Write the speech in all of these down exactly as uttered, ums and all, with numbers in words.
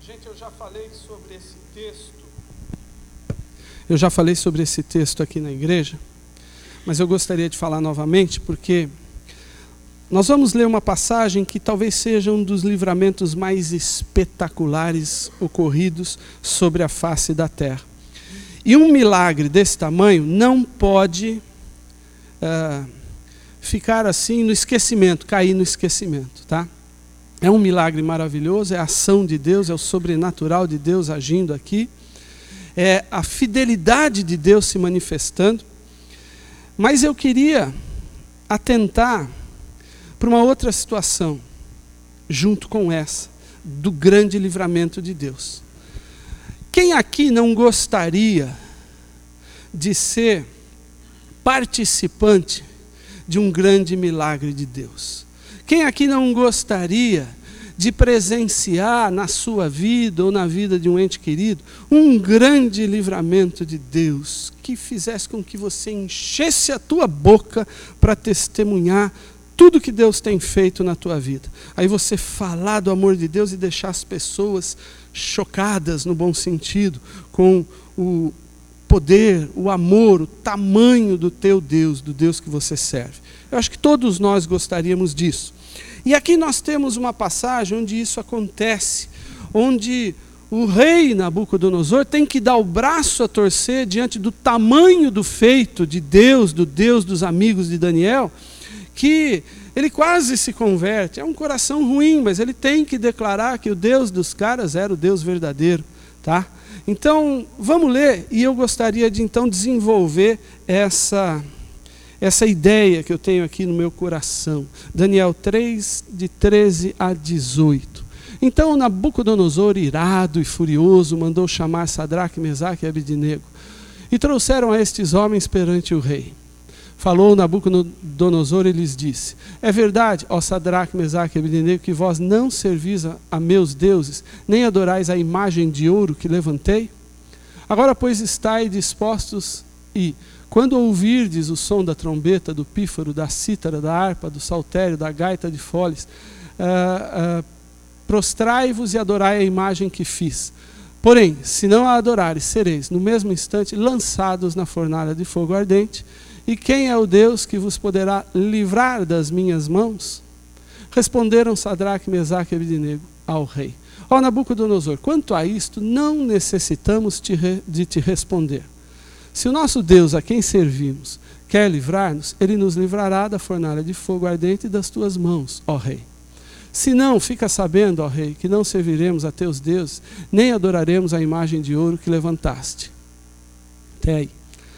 Gente, eu já falei sobre esse texto. Eu já falei sobre esse texto aqui na igreja, mas eu gostaria de falar novamente, porque nós vamos ler uma passagem que talvez seja um dos livramentos mais espetaculares ocorridos sobre a face da terra. E um milagre desse tamanho não pode uh, ficar assim no esquecimento, cair no esquecimento, tá? É um milagre maravilhoso, é a ação de Deus, é o sobrenatural de Deus agindo aqui, é a fidelidade de Deus se manifestando. Mas eu queria atentar para uma outra situação, junto com essa, do grande livramento de Deus. Quem aqui não gostaria de ser participante de um grande milagre de Deus? Quem aqui não gostaria de presenciar na sua vida ou na vida de um ente querido um grande livramento de Deus que fizesse com que você enchesse a tua boca para testemunhar tudo que Deus tem feito na tua vida? Aí você falar do amor de Deus e deixar as pessoas chocadas, no bom sentido, com o poder, o amor, o tamanho do teu Deus, do Deus que você serve. Eu acho que todos nós gostaríamos disso. E aqui nós temos uma passagem onde isso acontece, onde o rei Nabucodonosor tem que dar o braço a torcer diante do tamanho do feito de Deus, do Deus dos amigos de Daniel, que ele quase se converte. É um coração ruim, mas ele tem que declarar que o Deus dos caras era o Deus verdadeiro, tá? Então, vamos ler, e eu gostaria de então desenvolver essa... essa ideia que eu tenho aqui no meu coração. Daniel três, de treze a dezoito. Então Nabucodonosor, irado e furioso, mandou chamar Sadraque, Mesaque e Abednego. E trouxeram a estes homens perante o rei. Falou Nabucodonosor e lhes disse: é verdade, ó Sadraque, Mesaque e Abednego, que vós não servis a, a meus deuses, nem adorais a imagem de ouro que levantei? Agora, pois, estai dispostos e... quando ouvirdes o som da trombeta, do pífaro, da cítara, da harpa, do saltério, da gaita de foles, uh, uh, prostrai-vos e adorai a imagem que fiz. Porém, se não a adorares, sereis, no mesmo instante, lançados na fornalha de fogo ardente. E quem é o Deus que vos poderá livrar das minhas mãos? Responderam Sadraque, Mesaque e Abednego ao rei: ó Nabucodonosor, quanto a isto, não necessitamos de te responder. Se o nosso Deus, a quem servimos, quer livrar-nos, ele nos livrará da fornalha de fogo ardente e das tuas mãos, ó rei. Se não, fica sabendo, ó rei, que não serviremos a teus deuses, nem adoraremos a imagem de ouro que levantaste. Até aí.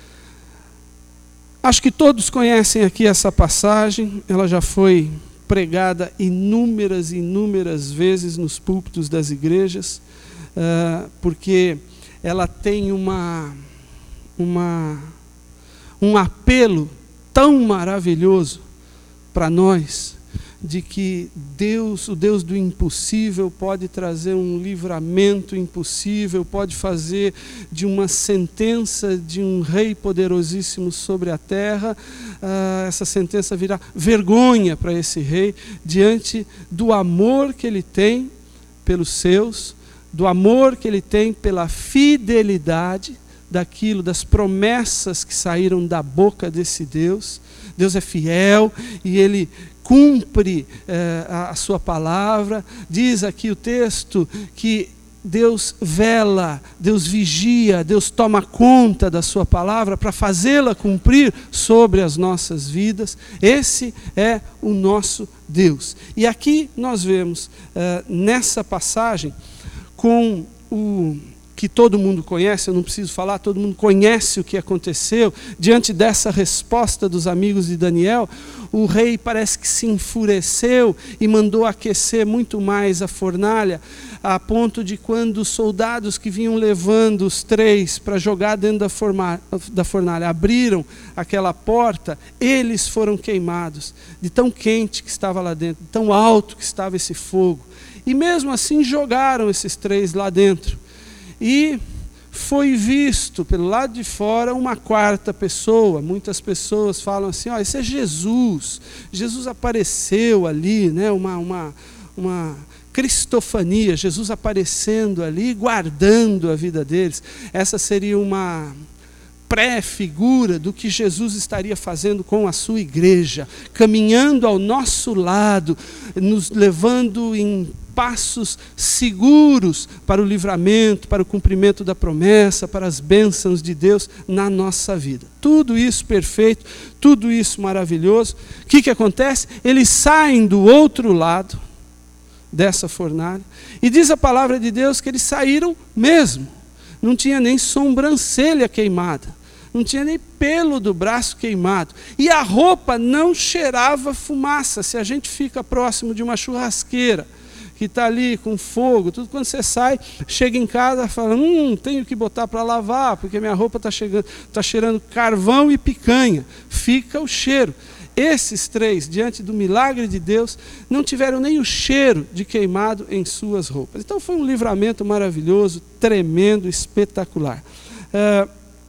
Acho que todos conhecem aqui essa passagem, ela já foi pregada inúmeras e inúmeras vezes nos púlpitos das igrejas, uh, porque ela tem uma... Uma, um apelo tão maravilhoso para nós, de que Deus, o Deus do impossível, pode trazer um livramento impossível, pode fazer de uma sentença de um rei poderosíssimo sobre a terra, uh, essa sentença virá vergonha para esse rei, diante do amor que ele tem pelos seus, do amor que ele tem pela fidelidade daquilo, das promessas que saíram da boca desse Deus. Deus é fiel e ele cumpre eh, a, a sua palavra. Diz aqui o texto que Deus vela, Deus vigia, Deus toma conta da sua palavra para fazê-la cumprir sobre as nossas vidas. Esse é o nosso Deus. E aqui nós vemos eh, nessa passagem, com o que todo mundo conhece, eu não preciso falar, todo mundo conhece o que aconteceu. Diante dessa resposta dos amigos de Daniel, o rei parece que se enfureceu e mandou aquecer muito mais a fornalha, a ponto de, quando os soldados que vinham levando os três para jogar dentro da, forma, da fornalha abriram aquela porta, eles foram queimados, de tão quente que estava lá dentro, de tão alto que estava esse fogo. E mesmo assim jogaram esses três lá dentro. E foi visto pelo lado de fora uma quarta pessoa. Muitas pessoas falam assim: ó, esse é Jesus. Jesus apareceu ali, né? uma, uma, uma cristofania, Jesus aparecendo ali, guardando a vida deles. Essa seria uma pré-figura do que Jesus estaria fazendo com a sua igreja, caminhando ao nosso lado, nos levando em passos seguros para o livramento, para o cumprimento da promessa, para as bênçãos de Deus na nossa vida. Tudo isso perfeito, tudo isso maravilhoso. O que, que acontece? Eles saem do outro lado dessa fornalha, e diz a palavra de Deus que eles saíram mesmo. Não tinha nem sobrancelha queimada, não tinha nem pelo do braço queimado, e a roupa não cheirava fumaça. Se a gente fica próximo de uma churrasqueira que está ali com fogo, tudo, quando você sai, chega em casa, fala, hum, tenho que botar para lavar, porque minha roupa está tá cheirando carvão e picanha. Fica o cheiro. Esses três, diante do milagre de Deus, não tiveram nem o cheiro de queimado em suas roupas. Então foi um livramento maravilhoso, tremendo, espetacular. Uh,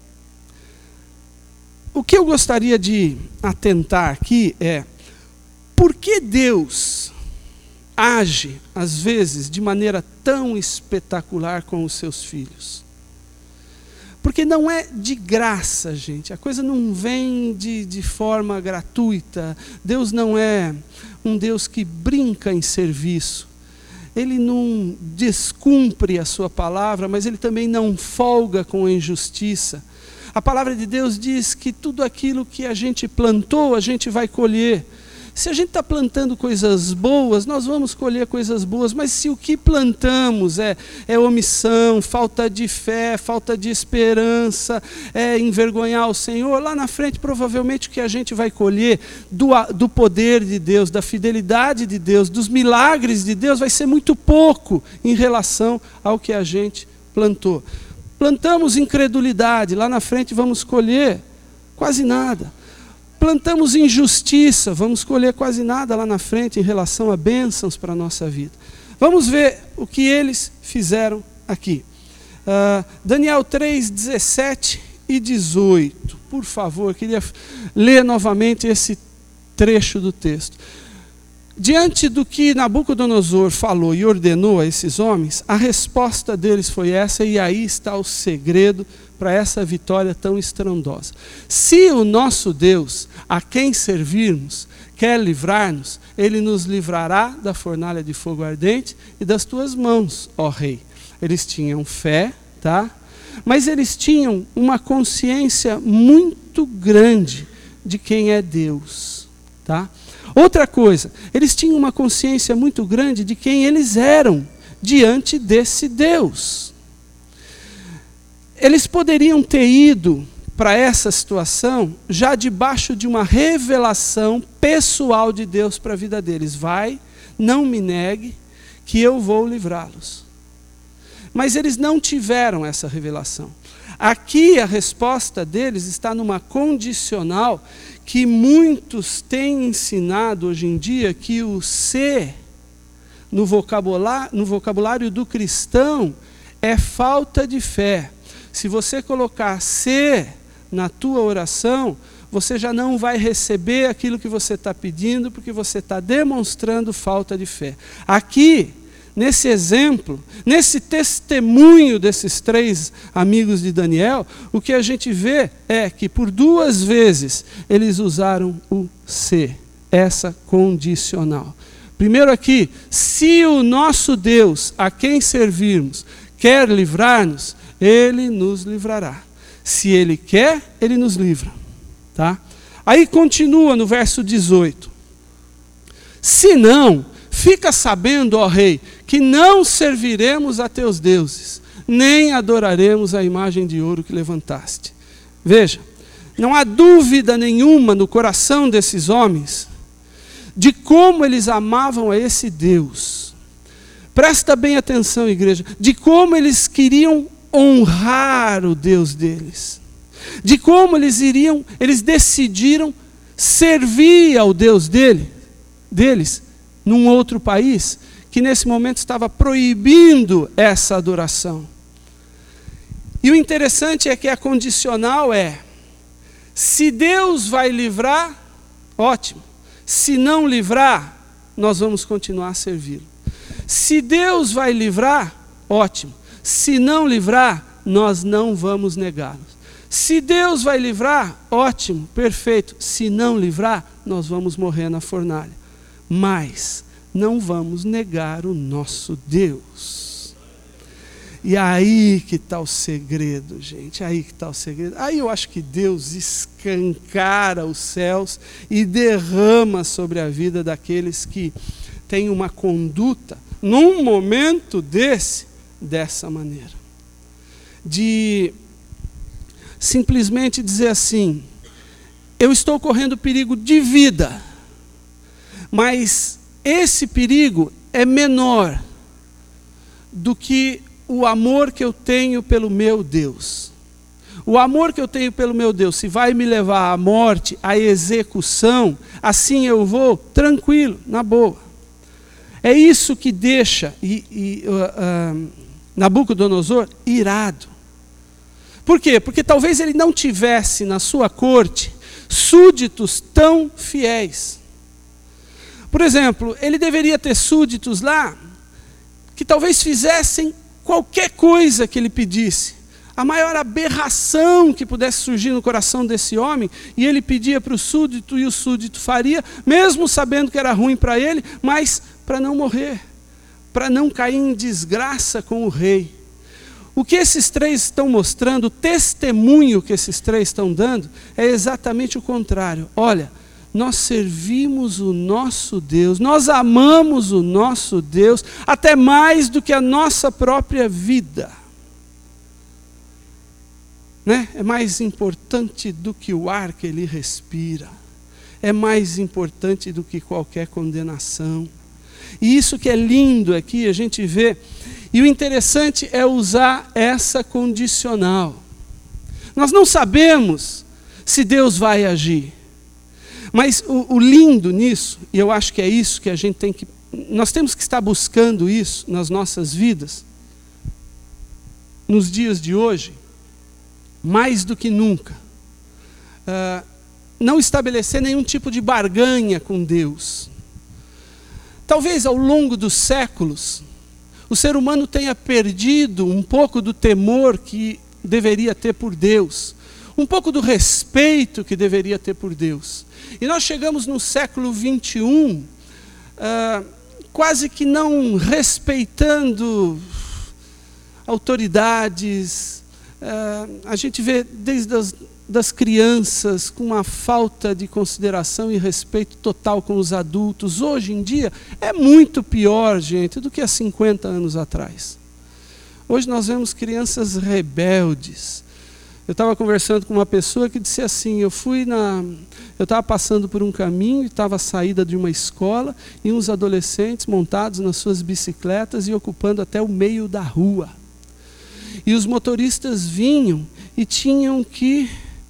o que eu gostaria de atentar aqui é, por que Deus age, às vezes, de maneira tão espetacular com os seus filhos? Porque não é de graça, gente. A coisa não vem de, de forma gratuita. Deus não é um Deus que brinca em serviço. Ele não descumpre a sua palavra, mas ele também não folga com a injustiça. A palavra de Deus diz que tudo aquilo que a gente plantou, a gente vai colher. Se a gente está plantando coisas boas, nós vamos colher coisas boas, mas se o que plantamos é, é omissão, falta de fé, falta de esperança, é envergonhar o Senhor, lá na frente provavelmente o que a gente vai colher do, do poder de Deus, da fidelidade de Deus, dos milagres de Deus, vai ser muito pouco em relação ao que a gente plantou. Plantamos incredulidade, lá na frente vamos colher quase nada. Plantamos injustiça, vamos colher quase nada lá na frente em relação a bênçãos para a nossa vida. Vamos ver o que eles fizeram aqui. Uh, Daniel três, dezessete e dezoito. Por favor, eu queria ler novamente esse trecho do texto. Diante do que Nabucodonosor falou e ordenou a esses homens, a resposta deles foi essa, e aí está o segredo para essa vitória tão estrondosa. Se o nosso Deus, a quem servirmos, quer livrar-nos, ele nos livrará da fornalha de fogo ardente e das tuas mãos, ó rei. Eles tinham fé, tá? Mas eles tinham uma consciência muito grande de quem é Deus, tá? Outra coisa, eles tinham uma consciência muito grande de quem eles eram diante desse Deus. Eles poderiam ter ido para essa situação já debaixo de uma revelação pessoal de Deus para a vida deles. Vai, não me negue, que eu vou livrá-los. Mas eles não tiveram essa revelação. Aqui a resposta deles está numa condicional que muitos têm ensinado hoje em dia, que o ser no vocabulário, no vocabulário do cristão é falta de fé. Se você colocar ser na tua oração, você já não vai receber aquilo que você está pedindo, porque você está demonstrando falta de fé. Aqui, nesse exemplo, nesse testemunho desses três amigos de Daniel, o que a gente vê é que por duas vezes eles usaram o ser, essa condicional. Primeiro aqui, se o nosso Deus, a quem servirmos, quer livrar-nos, ele nos livrará. Se ele quer, ele nos livra. Tá? Aí continua no verso dezoito. Se não, fica sabendo, ó rei, que não serviremos a teus deuses, nem adoraremos a imagem de ouro que levantaste. Veja, não há dúvida nenhuma no coração desses homens de como eles amavam a esse Deus. Presta bem atenção, igreja, de como eles queriam honrar o Deus deles, de como eles iriam, eles decidiram servir ao Deus dele, deles, num outro país, que nesse momento estava proibindo essa adoração. E o interessante é que a condicional é, se Deus vai livrar, ótimo. Se não livrar, nós vamos continuar a servi-lo. Se Deus vai livrar, ótimo. Se não livrar, nós não vamos negá-los. Se Deus vai livrar, ótimo, perfeito. Se não livrar, nós vamos morrer na fornalha. Mas não vamos negar o nosso Deus. E aí que está o segredo, gente. Aí que está o segredo. Aí eu acho que Deus escancara os céus e derrama sobre a vida daqueles que têm uma conduta, num momento desse, dessa maneira. De simplesmente dizer assim: eu estou correndo perigo de vida, mas esse perigo é menor do que o amor que eu tenho pelo meu Deus. O amor que eu tenho pelo meu Deus, se vai me levar à morte, à execução, assim eu vou tranquilo, na boa. É isso que deixa e, e, uh, uh, Nabucodonosor irado. Por quê? Porque talvez ele não tivesse na sua corte súditos tão fiéis. Por exemplo, ele deveria ter súditos lá que talvez fizessem qualquer coisa que ele pedisse. A maior aberração que pudesse surgir no coração desse homem, e ele pedia para o súdito e o súdito faria, mesmo sabendo que era ruim para ele, mas para não morrer, para não cair em desgraça com o rei. O que esses três estão mostrando, o testemunho que esses três estão dando, é exatamente o contrário. Olha, nós servimos o nosso Deus, nós amamos o nosso Deus, até mais do que a nossa própria vida. Né? É mais importante do que o ar que ele respira. É mais importante do que qualquer condenação. E isso que é lindo aqui, a gente vê. E o interessante é usar essa condicional. Nós não sabemos se Deus vai agir. Mas o, o lindo nisso, e eu acho que é isso que a gente tem que... Nós temos que estar buscando isso nas nossas vidas, nos dias de hoje, mais do que nunca. Uh, não estabelecer nenhum tipo de barganha com Deus. Talvez ao longo dos séculos, o ser humano tenha perdido um pouco do temor que deveria ter por Deus, um pouco do respeito que deveria ter por Deus. E nós chegamos no século vinte e um, uh, quase que não respeitando autoridades. Uh, a gente vê desde as das crianças com uma falta de consideração e respeito total com os adultos. Hoje em dia é muito pior, gente, do que há cinquenta anos atrás. Hoje nós vemos crianças rebeldes. Eu estava conversando com uma pessoa que disse assim, eu fui na... Eu estava passando por um caminho, estava à saída de uma escola, e uns adolescentes montados nas suas bicicletas e ocupando até o meio da rua. E os motoristas vinham e tinham que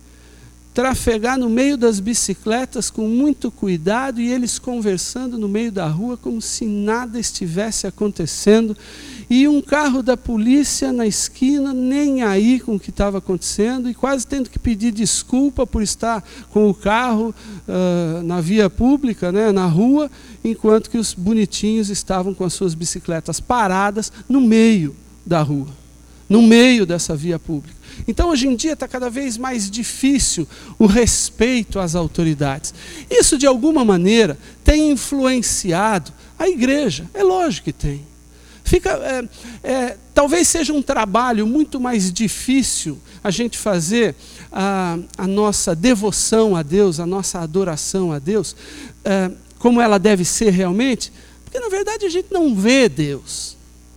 trafegar no meio das bicicletas com muito cuidado, e eles conversando no meio da rua como se nada estivesse acontecendo, e um carro da polícia na esquina nem aí com o que estava acontecendo, e quase tendo que pedir desculpa por estar com o carro uh, na via pública, né, na rua, enquanto que os bonitinhos estavam com as suas bicicletas paradas no meio da rua, no meio dessa via pública. Então, hoje em dia, está cada vez mais difícil o respeito às autoridades. Isso, de alguma maneira, tem influenciado a igreja. É lógico que tem. Fica, é, é, talvez seja um trabalho muito mais difícil a gente fazer a, a nossa devoção a Deus, a nossa adoração a Deus, é, como ela deve ser realmente, porque, na verdade, a gente não vê Deus.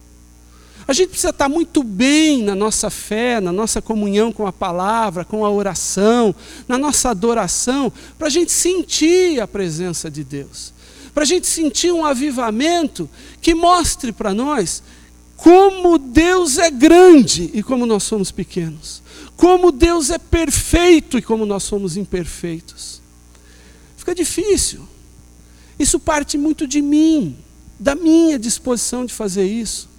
A gente precisa estar muito bem na nossa fé, na nossa comunhão com a palavra, com a oração, na nossa adoração, para a gente sentir a presença de Deus. Para a gente sentir um avivamento que mostre para nós como Deus é grande e como nós somos pequenos. Como Deus é perfeito e como nós somos imperfeitos. Fica difícil. Isso parte muito de mim, da minha disposição de fazer isso.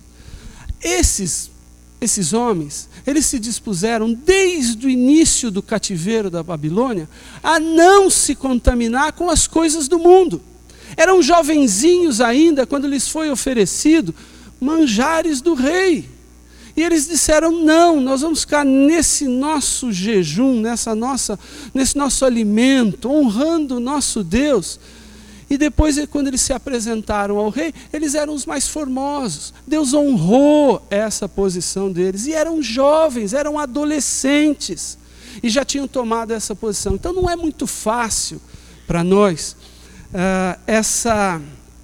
Esses, esses homens, eles se dispuseram desde o início do cativeiro da Babilônia a não se contaminar com as coisas do mundo. Eram jovenzinhos ainda quando lhes foi oferecido manjares do rei. E eles disseram, não, nós vamos ficar nesse nosso jejum, nessa nossa, nesse nosso alimento, honrando o nosso Deus. E depois, quando eles se apresentaram ao rei, eles eram os mais formosos. Deus honrou essa posição deles. E eram jovens, eram adolescentes. E já tinham tomado essa posição. Então não é muito fácil para nós uh, essa,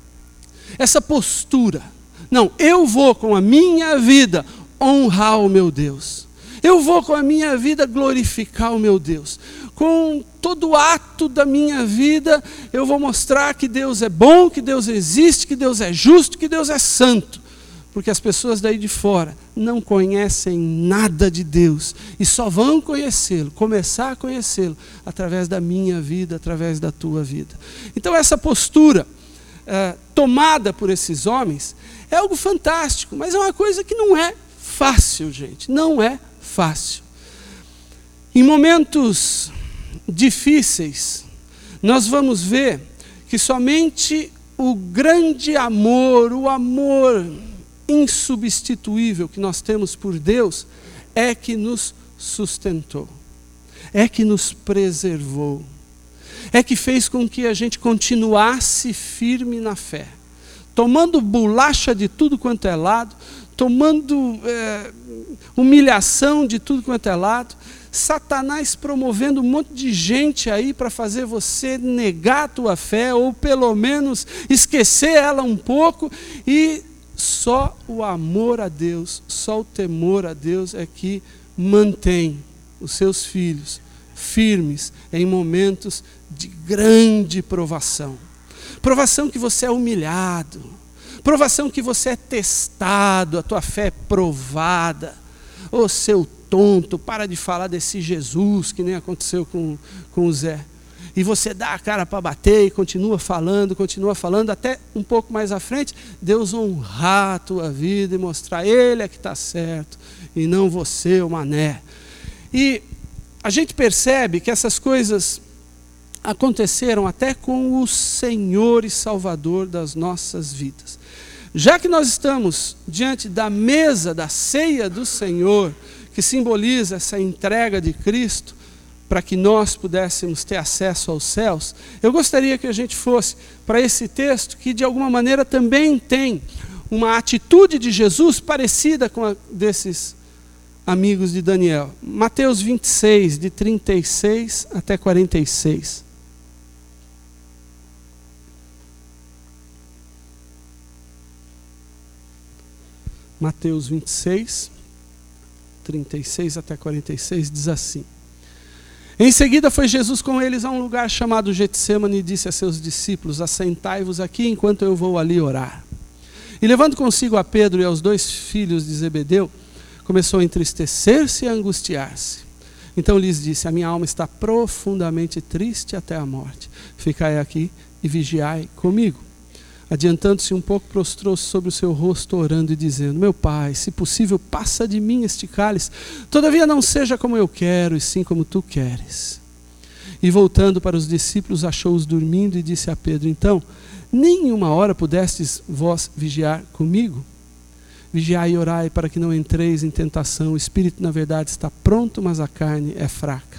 essa postura. Não, eu vou com a minha vida honrar o meu Deus. Eu vou com a minha vida glorificar o meu Deus. Com todo ato da minha vida, eu vou mostrar que Deus é bom, que Deus existe, que Deus é justo, que Deus é santo. Porque as pessoas daí de fora não conhecem nada de Deus e só vão conhecê-lo, começar a conhecê-lo através da minha vida, através da tua vida. Então essa postura uh, tomada por esses homens é algo fantástico, mas é uma coisa que não é fácil, gente, não é fácil. Em momentos difíceis, nós vamos ver que somente o grande amor, o amor insubstituível que nós temos por Deus, é que nos sustentou, é que nos preservou, é que fez com que a gente continuasse firme na fé, tomando bolacha de tudo quanto é lado, tomando é, humilhação de tudo quanto é lado, Satanás promovendo um monte de gente aí para fazer você negar a tua fé, ou pelo menos esquecer ela um pouco, e só o amor a Deus, só o temor a Deus é que mantém os seus filhos firmes em momentos de grande provação. Provação que você é humilhado, provação que você é testado, a tua fé é provada. Ô seu tonto, para de falar desse Jesus, que nem aconteceu com, com o Zé. E você dá a cara para bater e continua falando, continua falando, até um pouco mais à frente, Deus honrar a tua vida e mostrar, Ele é que está certo, e não você, o mané. E a gente percebe que essas coisas aconteceram até com o Senhor e Salvador das nossas vidas. Já que nós estamos diante da mesa da ceia do Senhor, que simboliza essa entrega de Cristo, para que nós pudéssemos ter acesso aos céus, eu gostaria que a gente fosse para esse texto que de alguma maneira também tem uma atitude de Jesus parecida com a desses amigos de Daniel. Mateus vinte e seis, de trinta e seis até quarenta e seis. Mateus vinte e seis, trinta e seis até quarenta e seis, diz assim: Em seguida foi Jesus com eles a um lugar chamado Getsemane e disse a seus discípulos, assentai-vos aqui enquanto eu vou ali orar. E levando consigo a Pedro e aos dois filhos de Zebedeu, começou a entristecer-se e a angustiar-se. Então lhes disse, a minha alma está profundamente triste até a morte. Ficai aqui e vigiai comigo. Adiantando-se um pouco, prostrou-se sobre o seu rosto, orando e dizendo, meu Pai, se possível, passa de mim este cálice. Todavia não seja como eu quero, e sim como tu queres. E voltando para os discípulos, achou-os dormindo e disse a Pedro, então, nem uma hora pudestes vós vigiar comigo? Vigiai e orai para que não entreis em tentação. O espírito, na verdade, está pronto, mas a carne é fraca.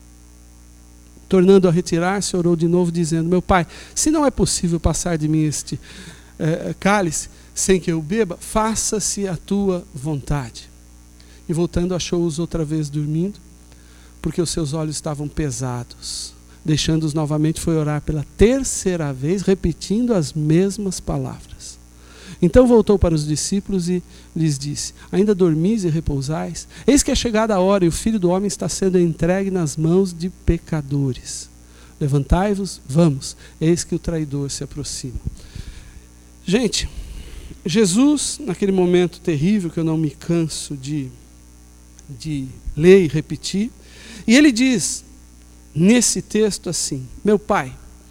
Tornando a retirar-se, orou de novo, dizendo, meu Pai, se não é possível passar de mim este eh, cálice, sem que eu beba, faça-se a tua vontade. E voltando, achou-os outra vez dormindo, porque os seus olhos estavam pesados. Deixando-os novamente, foi orar pela terceira vez, repetindo as mesmas palavras. Então voltou para os discípulos e lhes disse, ainda dormis e repousais? Eis que é chegada a hora e o Filho do Homem está sendo entregue nas mãos de pecadores. Levantai-vos, vamos, eis que o traidor se aproxima. Gente, Jesus, naquele momento terrível que eu não me canso de, de ler e repetir, e ele diz nesse texto assim, meu Pai,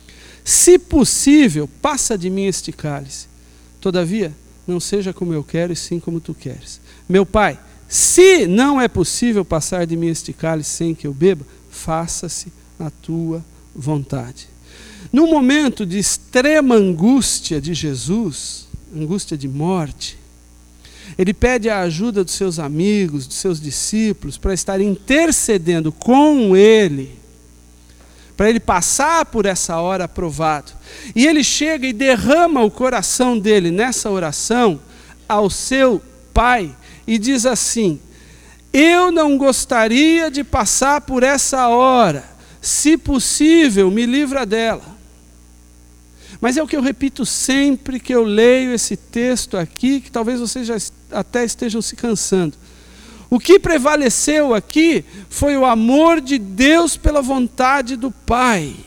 se possível, passa de mim este cálice. Todavia, não seja como eu quero, e sim como tu queres. Meu Pai, se não é possível passar de mim este cálice sem que eu beba, faça-se a tua vontade. num momento de extrema angústia de Jesus, angústia de morte, ele pede a ajuda dos seus amigos, dos seus discípulos, para estarem intercedendo com ele, para ele passar por essa hora aprovado. E ele chega e derrama o coração dele nessa oração ao seu Pai e diz assim: eu não gostaria de passar por essa hora, se possível, me livra dela. Mas é o que eu repito sempre que eu leio esse texto aqui, que talvez vocês já até estejam se cansando. O que prevaleceu aqui foi o amor de Deus pela vontade do Pai.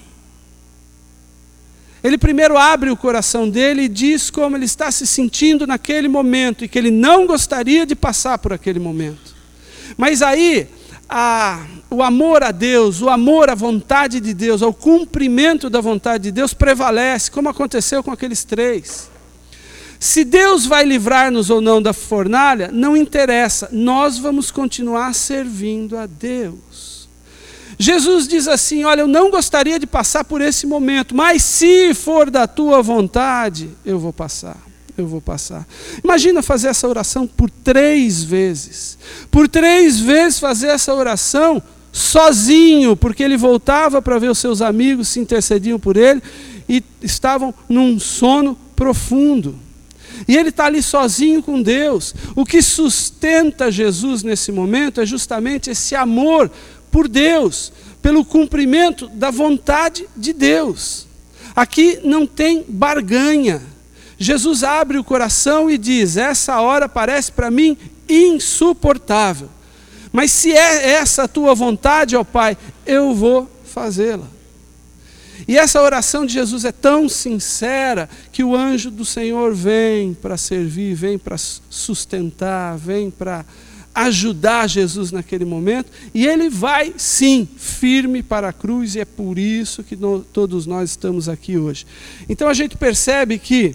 Ele primeiro abre o coração dele e diz como ele está se sentindo naquele momento e que ele não gostaria de passar por aquele momento. Mas aí, a, o amor a Deus, o amor à vontade de Deus, ao cumprimento da vontade de Deus prevalece, como aconteceu com aqueles três. Se Deus vai livrar-nos ou não da fornalha, não interessa, nós vamos continuar servindo a Deus. Jesus diz assim: olha, eu não gostaria de passar por esse momento, mas se for da tua vontade, eu vou passar. Eu vou passar. Imagina fazer essa oração por três vezes. Por três vezes fazer essa oração sozinho, porque ele voltava para ver os seus amigos, se intercediam por ele e estavam num sono profundo. E ele está ali sozinho com Deus. O que sustenta Jesus nesse momento é justamente esse amor por Deus, pelo cumprimento da vontade de Deus. Aqui não tem barganha. Jesus abre o coração e diz: essa hora parece para mim insuportável, mas se é essa a tua vontade, ó Pai, eu vou fazê-la. E essa oração de Jesus é tão sincera que o anjo do Senhor vem para servir, vem para sustentar, vem para ajudar Jesus naquele momento, e ele vai sim, firme para a cruz, e é por isso que no, todos nós estamos aqui hoje. Então a gente percebe que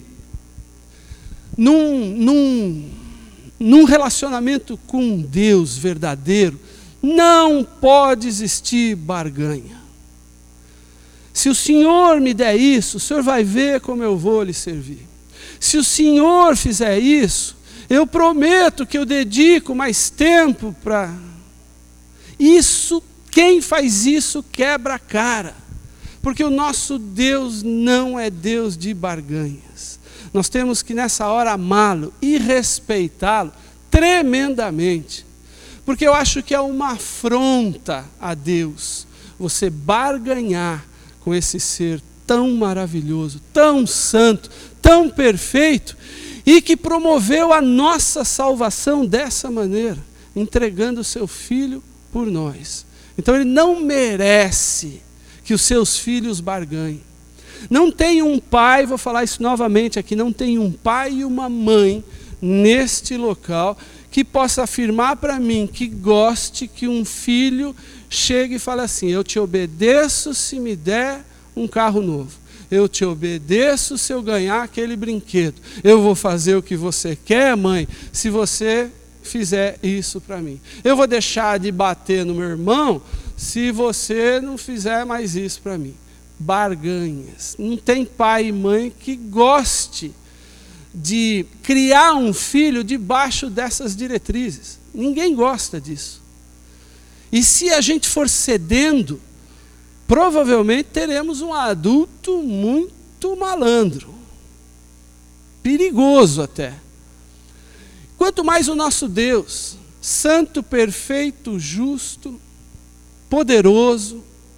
Num, num, num relacionamento com Deus verdadeiro, não pode existir barganha. Se o Senhor me der isso, o Senhor vai ver como eu vou lhe servir. Se o Senhor fizer isso, eu prometo que eu dedico mais tempo para... Isso, quem faz isso quebra a cara, porque o nosso Deus não é Deus de barganhas. Nós temos que nessa hora amá-lo e respeitá-lo tremendamente. Porque eu acho que é uma afronta a Deus você barganhar com esse ser tão maravilhoso, tão santo, tão perfeito, e que promoveu a nossa salvação dessa maneira, entregando o seu Filho por nós. Então ele não merece que os seus filhos barganhem. Não tem um pai, vou falar isso novamente aqui, não tem um pai e uma mãe neste local que possa afirmar para mim que goste que um filho chegue e fale assim: eu te obedeço se me der um carro novo, eu te obedeço se eu ganhar aquele brinquedo, eu vou fazer o que você quer, mãe, se você fizer isso para mim, eu vou deixar de bater no meu irmão se você não fizer mais isso para mim. Barganhas. Não tem pai e mãe que goste de criar um filho debaixo dessas diretrizes. Ninguém gosta disso. E se a gente for cedendo, provavelmente teremos um adulto muito malandro, perigoso até. Quanto mais o nosso Deus, santo, perfeito, justo, poderoso,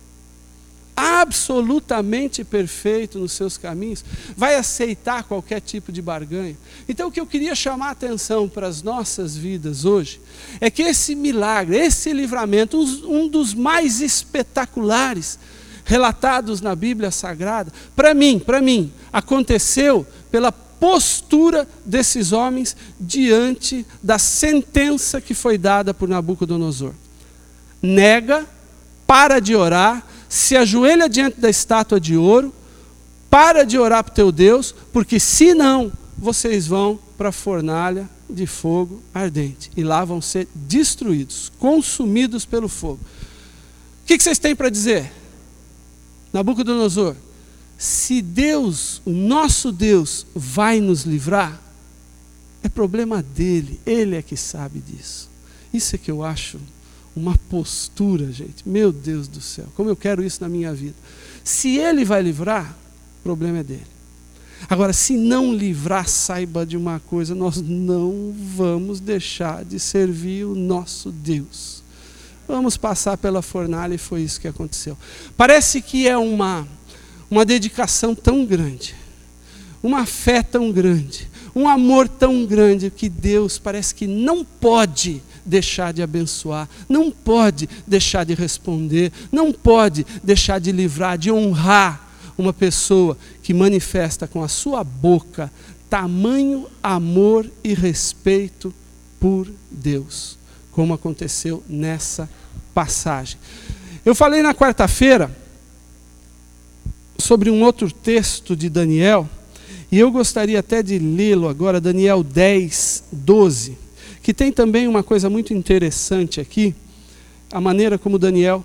absolutamente perfeito nos seus caminhos, vai aceitar qualquer tipo de barganha. Então o que eu queria chamar a atenção para as nossas vidas hoje, é que esse milagre, esse livramento, um dos mais espetaculares relatados na Bíblia Sagrada, para mim, para mim, aconteceu pela postura desses homens diante da sentença que foi dada por Nabucodonosor. Nega, para de orar, se ajoelha diante da estátua de ouro, para de orar para o teu Deus, porque senão vocês vão para a fornalha de fogo ardente, e lá vão ser destruídos, consumidos pelo fogo. O que vocês têm para dizer? Nabucodonosor, se Deus, o nosso Deus, vai nos livrar, é problema dele, ele é que sabe disso. Isso é que eu acho uma postura, gente, meu Deus do céu, como eu quero isso na minha vida. Se ele vai livrar, o problema é dele. Agora, se não livrar, saiba de uma coisa, nós não vamos deixar de servir o nosso Deus. Vamos passar pela fornalha e foi isso que aconteceu. Parece que é uma, uma dedicação tão grande, uma fé tão grande, um amor tão grande que Deus parece que não pode deixar de abençoar, não pode deixar de responder, não pode deixar de livrar, de honrar uma pessoa que manifesta com a sua boca tamanho amor e respeito por Deus, como aconteceu nessa passagem. Eu falei na quarta-feira sobre um outro texto de Daniel, e eu gostaria até de lê-lo agora, Daniel dez, doze, que tem também uma coisa muito interessante aqui, a maneira como Daniel,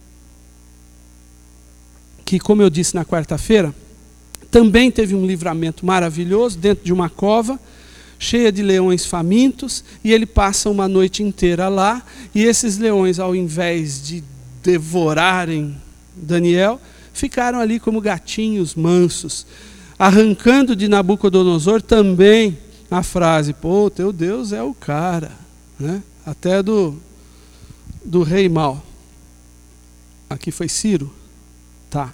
que como eu disse na quarta-feira, também teve um livramento maravilhoso dentro de uma cova, cheia de leões famintos, e ele passa uma noite inteira lá, e esses leões, ao invés de devorarem Daniel, ficaram ali como gatinhos mansos, arrancando de Nabucodonosor também a frase, pô, teu Deus é o cara, né? Até do, do rei mau. Aqui foi Ciro. Tá.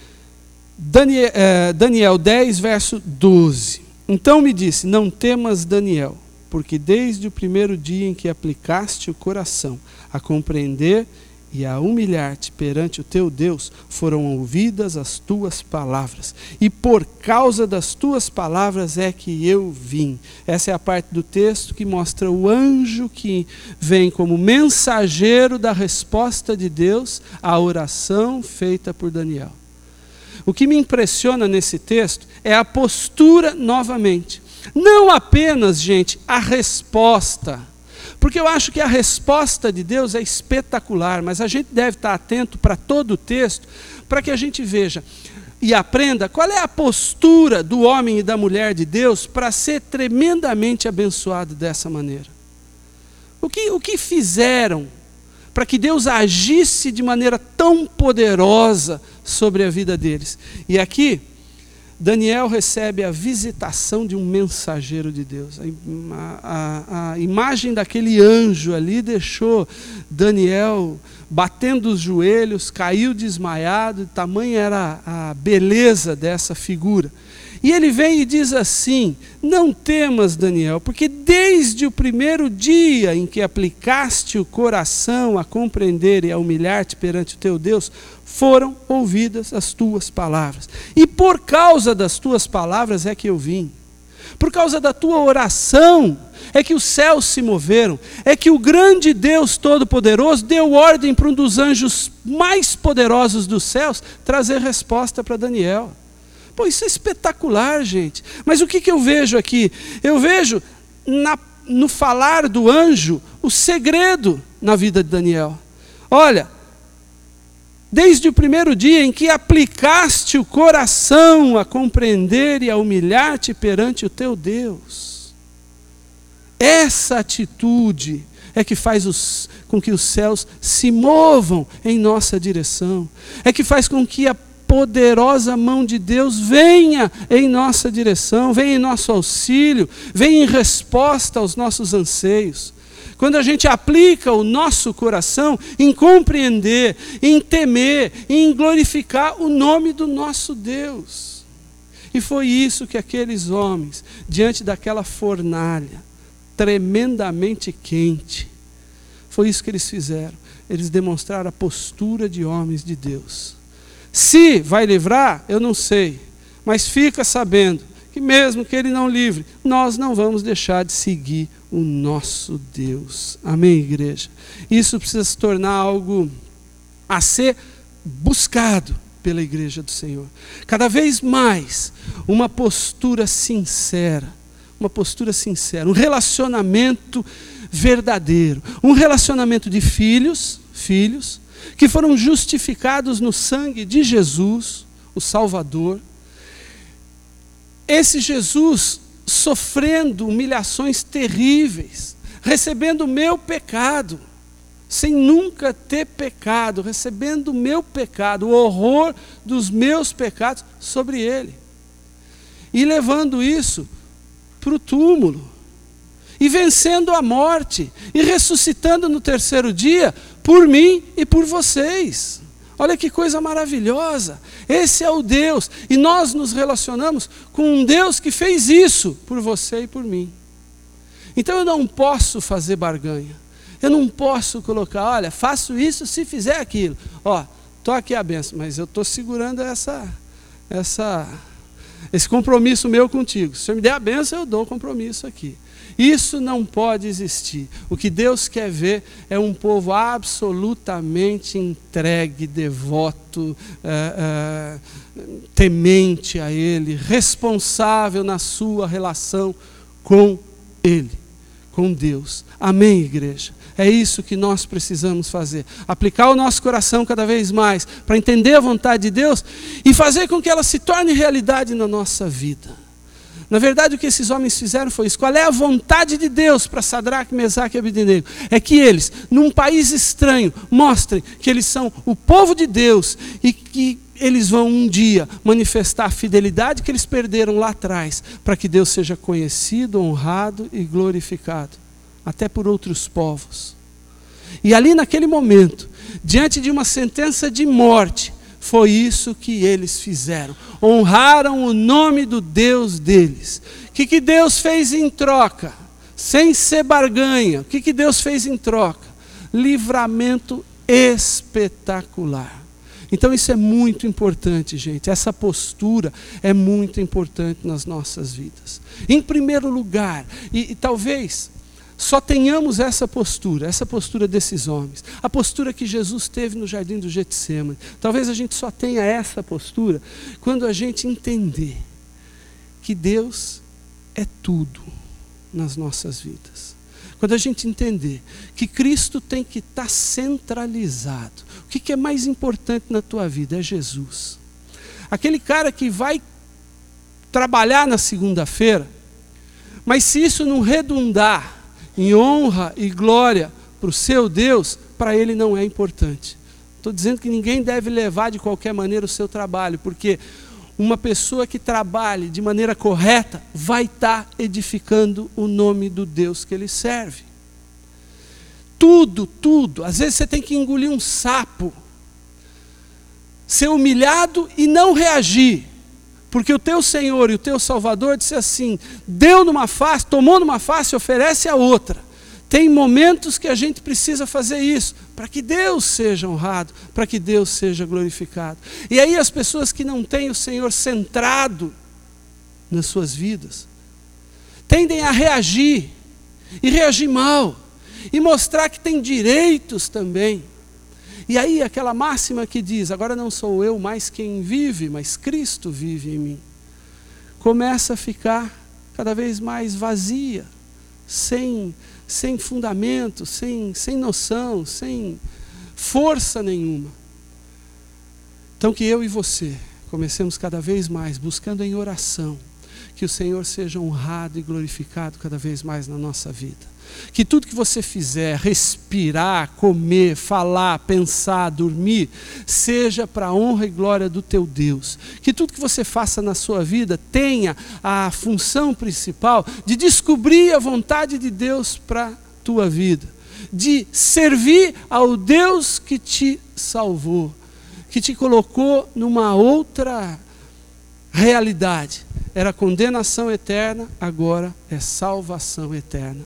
Daniel, eh, Daniel dez, verso doze. Então me disse, não temas, Daniel, porque desde o primeiro dia em que aplicaste o coração a compreender e a humilhar-te perante o teu Deus, foram ouvidas as tuas palavras. E por causa das tuas palavras é que eu vim. Essa é a parte do texto que mostra o anjo que vem como mensageiro da resposta de Deus à oração feita por Daniel. O que me impressiona nesse texto é a postura novamente. Não apenas, gente, a resposta. Porque eu acho que a resposta de Deus é espetacular, mas a gente deve estar atento para todo o texto, para que a gente veja e aprenda qual é a postura do homem e da mulher de Deus para ser tremendamente abençoado dessa maneira. O que, o que fizeram para que Deus agisse de maneira tão poderosa sobre a vida deles? E aqui, Daniel recebe a visitação de um mensageiro de Deus. A, a, a imagem daquele anjo ali deixou Daniel batendo os joelhos, caiu desmaiado, tamanha era a beleza dessa figura. E ele vem e diz assim, não temas, Daniel, porque desde o primeiro dia em que aplicaste o coração a compreender e a humilhar-te perante o teu Deus, foram ouvidas as tuas palavras. E por causa das tuas palavras é que eu vim. Por causa da tua oração é que os céus se moveram. É que o grande Deus Todo-Poderoso deu ordem para um dos anjos mais poderosos dos céus trazer resposta para Daniel. Pô, isso é espetacular, gente. Mas o que, que eu vejo aqui? Eu vejo na, no falar do anjo o segredo na vida de Daniel. Olha, desde o primeiro dia em que aplicaste o coração a compreender e a humilhar-te perante o teu Deus. Essa atitude é que faz os, com que os céus se movam em nossa direção. É que faz com que a poderosa mão de Deus venha em nossa direção, venha em nosso auxílio, venha em resposta aos nossos anseios. Quando a gente aplica o nosso coração em compreender, em temer, em glorificar o nome do nosso Deus. E foi isso que aqueles homens, diante daquela fornalha tremendamente quente, foi isso que eles fizeram. Eles demonstraram a postura de homens de Deus. Se vai livrar, eu não sei, mas fica sabendo que mesmo que ele não livre, nós não vamos deixar de seguir o nosso Deus. Amém, igreja? Isso precisa se tornar algo a ser buscado pela igreja do Senhor. Cada vez mais, uma postura sincera, uma postura sincera, um relacionamento verdadeiro, um relacionamento de filhos, filhos, que foram justificados no sangue de Jesus, o Salvador, esse Jesus sofrendo humilhações terríveis, recebendo o meu pecado, sem nunca ter pecado, recebendo o meu pecado, o horror dos meus pecados sobre ele. E levando isso para o túmulo, e vencendo a morte, e ressuscitando no terceiro dia, por mim e por vocês. Olha que coisa maravilhosa, esse é o Deus, e nós nos relacionamos com um Deus que fez isso por você e por mim. Então eu não posso fazer barganha, eu não posso colocar, olha, faço isso se fizer aquilo. Ó, estou aqui a benção, mas eu estou segurando essa, essa, esse compromisso meu contigo. Se eu me der a benção, eu dou o compromisso aqui. Isso não pode existir. O que Deus quer ver é um povo absolutamente entregue, devoto, é, é, temente a Ele, responsável na sua relação com Ele, com Deus. Amém, igreja? É isso que nós precisamos fazer. Aplicar o nosso coração cada vez mais para entender a vontade de Deus e fazer com que ela se torne realidade na nossa vida. Na verdade, o que esses homens fizeram foi isso. Qual é a vontade de Deus para Sadraque, Mesaque e Abednego? É que eles, num país estranho, mostrem que eles são o povo de Deus e que eles vão um dia manifestar a fidelidade que eles perderam lá atrás, para que Deus seja conhecido, honrado e glorificado, até por outros povos. E ali naquele momento, diante de uma sentença de morte, foi isso que eles fizeram. Honraram o nome do Deus deles. O que, que Deus fez em troca? Sem ser barganha. O que, que Deus fez em troca? Livramento espetacular. Então isso é muito importante, gente. Essa postura é muito importante nas nossas vidas. Em primeiro lugar, e, e talvez só tenhamos essa postura, essa postura desses homens, a postura que Jesus teve no jardim do Getsêmani. Talvez a gente só tenha essa postura quando a gente entender que Deus é tudo nas nossas vidas. Quando a gente entender que Cristo tem que estar centralizado. O que é mais importante na tua vida? É Jesus. Aquele cara que vai trabalhar na segunda-feira, mas se isso não redundar em honra e glória para o seu Deus, para ele não é importante. Estou dizendo que ninguém deve levar de qualquer maneira o seu trabalho, porque uma pessoa que trabalhe de maneira correta vai estar edificando o nome do Deus que ele serve. Tudo, tudo. Às vezes você tem que engolir um sapo, ser humilhado e não reagir. Porque o teu Senhor e o teu Salvador disse assim, deu numa face, tomou numa face, oferece a outra. Tem momentos que a gente precisa fazer isso, para que Deus seja honrado, para que Deus seja glorificado. E aí as pessoas que não têm o Senhor centrado nas suas vidas, tendem a reagir, e reagir mal, e mostrar que tem direitos também. E aí aquela máxima que diz, agora não sou eu mais quem vive, mas Cristo vive em mim, começa a ficar cada vez mais vazia, sem, sem fundamento, sem, sem noção, sem força nenhuma. Então que eu e você comecemos cada vez mais buscando em oração, que o Senhor seja honrado e glorificado cada vez mais na nossa vida. Que tudo que você fizer, respirar, comer, falar, pensar, dormir, seja para a honra e glória do teu Deus. Que tudo que você faça na sua vida tenha a função principal de descobrir a vontade de Deus para a tua vida. De servir ao Deus que te salvou, que te colocou numa outra realidade. Era condenação eterna, agora é salvação eterna.